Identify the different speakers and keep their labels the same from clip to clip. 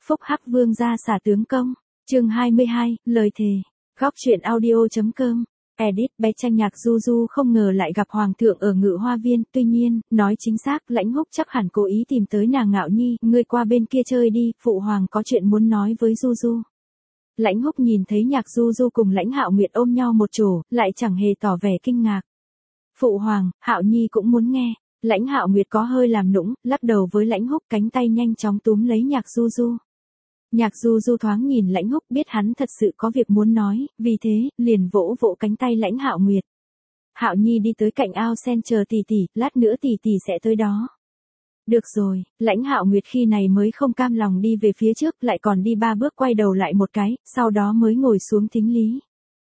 Speaker 1: Phúc Hắc Vương gia xả tướng công. Chương 22, lời thề. Góc truyện audio.com. Edit. Bé Tranh Nhạc Du Du không ngờ lại gặp hoàng thượng ở Ngự Hoa Viên, tuy nhiên, nói chính xác, Lãnh Húc chắc hẳn cố ý tìm tới nàng Ngạo Nhi, ngươi qua bên kia chơi đi, phụ hoàng có chuyện muốn nói với Du Du. Lãnh Húc nhìn thấy Nhạc Du Du cùng Lãnh Hạo Nguyệt ôm nhau một chỗ, lại chẳng hề tỏ vẻ kinh ngạc. Phụ hoàng, Hạo Nhi cũng muốn nghe. Lãnh Hạo Nguyệt có hơi làm nũng, lắc đầu với Lãnh Húc, cánh tay nhanh chóng túm lấy Nhạc Du Du. Nhạc Du Du thoáng nhìn Lãnh Húc, biết hắn thật sự có việc muốn nói, vì thế, liền vỗ vỗ cánh tay Lãnh Hạo Nguyệt. Hạo Nhi đi tới cạnh ao sen chờ tỷ tỷ, lát nữa tỷ tỷ sẽ tới đó. Được rồi, Lãnh Hạo Nguyệt khi này mới không cam lòng đi về phía trước, lại còn đi 3 bước quay đầu lại một cái, sau đó mới ngồi xuống thính lý.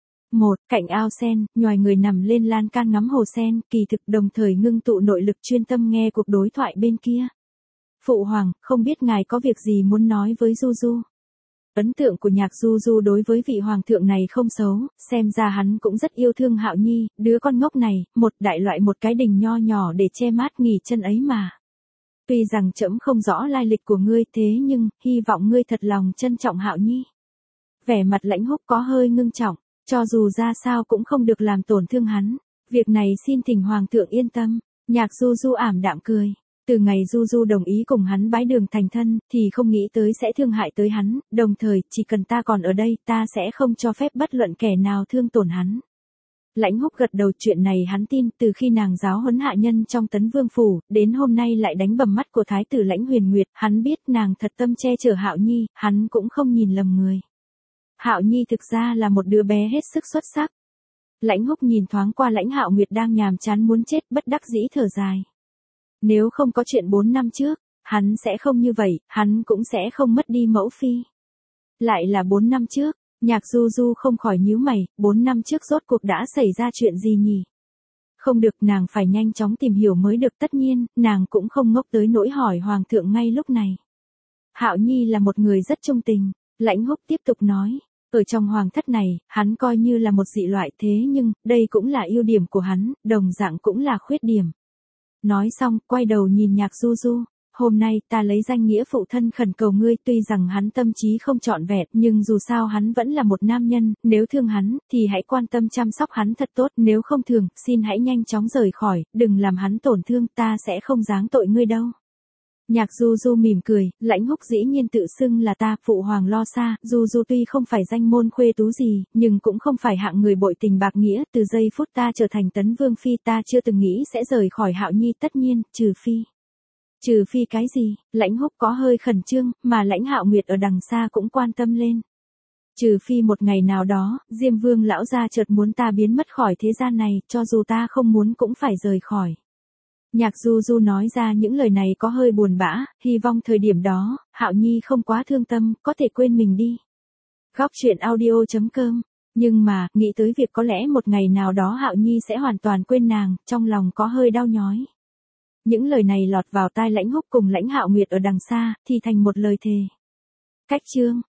Speaker 1: Cạnh ao sen, nhòi người nằm lên lan can ngắm hồ sen, kỳ thực đồng thời ngưng tụ nội lực chuyên tâm nghe cuộc đối thoại bên kia. Phụ hoàng, không biết ngài có việc gì muốn nói với Du Du. Ấn tượng của Nhạc Du Du đối với vị hoàng thượng này không xấu, xem ra hắn cũng rất yêu thương Hạo Nhi, đứa con ngốc này, một đại loại một cái đình nho nhỏ để che mát nghỉ chân ấy mà. Tuy rằng trẫm không rõ lai lịch của ngươi thế nhưng, hy vọng ngươi thật lòng trân trọng Hạo Nhi. Vẻ mặt Lãnh Húc có hơi ngưng trọng, cho dù ra sao cũng không được làm tổn thương hắn. Việc này xin thỉnh hoàng thượng yên tâm. Nhạc Du Du ảm đạm cười. Từ ngày Du Du đồng ý cùng hắn bái đường thành thân, thì không nghĩ tới sẽ thương hại tới hắn, đồng thời, chỉ cần ta còn ở đây, ta sẽ không cho phép bất luận kẻ nào thương tổn hắn. Lãnh Húc gật đầu, chuyện này hắn tin, từ khi nàng giáo huấn hạ nhân trong Tấn Vương phủ, đến hôm nay lại đánh bầm mắt của thái tử Lãnh Huyền Nguyệt, hắn biết nàng thật tâm che chở Hạo Nhi, hắn cũng không nhìn lầm người. Hạo Nhi thực ra là một đứa bé hết sức xuất sắc. Lãnh Húc nhìn thoáng qua Lãnh Hạo Nguyệt đang nhàm chán muốn chết, bất đắc dĩ thở dài. Nếu không có chuyện 4 năm trước, hắn sẽ không như vậy, hắn cũng sẽ không mất đi mẫu phi. Lại là 4 năm trước, Nhạc Du Du không khỏi nhíu mày, 4 năm trước rốt cuộc đã xảy ra chuyện gì nhỉ? Không được, nàng phải nhanh chóng tìm hiểu mới được, tất nhiên, nàng cũng không ngốc tới nỗi hỏi hoàng thượng ngay lúc này. Hạo Nhi là một người rất trung tình, Lãnh Húc tiếp tục nói. Ở trong hoàng thất này, hắn coi như là một dị loại, thế nhưng, đây cũng là ưu điểm của hắn, đồng dạng cũng là khuyết điểm. Nói xong, quay đầu nhìn Nhạc Du Du. Hôm nay, ta lấy danh nghĩa phụ thân khẩn cầu ngươi, tuy rằng hắn tâm trí không trọn vẹn, nhưng dù sao hắn vẫn là một nam nhân, nếu thương hắn, thì hãy quan tâm chăm sóc hắn thật tốt, nếu không thường, xin hãy nhanh chóng rời khỏi, đừng làm hắn tổn thương, ta sẽ không giáng tội ngươi đâu. Nhạc Du Du mỉm cười, Lãnh Húc dĩ nhiên tự xưng là ta, phụ hoàng lo xa, Du Du tuy không phải danh môn khuê tú gì, nhưng cũng không phải hạng người bội tình bạc nghĩa, từ giây phút ta trở thành Tấn Vương phi ta chưa từng nghĩ sẽ rời khỏi Hạo Nhi, tất nhiên, trừ phi. Trừ phi cái gì? Lãnh Húc có hơi khẩn trương, mà Lãnh Hạo Nguyệt ở đằng xa cũng quan tâm lên. Trừ phi một ngày nào đó, Diêm Vương lão gia chợt muốn ta biến mất khỏi thế gian này, cho dù ta không muốn cũng phải rời khỏi. Nhạc Du Du nói ra những lời này có hơi buồn bã, hy vọng thời điểm đó, Hạo Nhi không quá thương tâm, có thể quên mình đi. Góc truyện audio.com. Nhưng mà, nghĩ tới việc có lẽ một ngày nào đó Hạo Nhi sẽ hoàn toàn quên nàng, trong lòng có hơi đau nhói. Những lời này lọt vào tai Lãnh Húc cùng Lãnh Hạo Nguyệt ở đằng xa, thì thành một lời thề. Cách chương.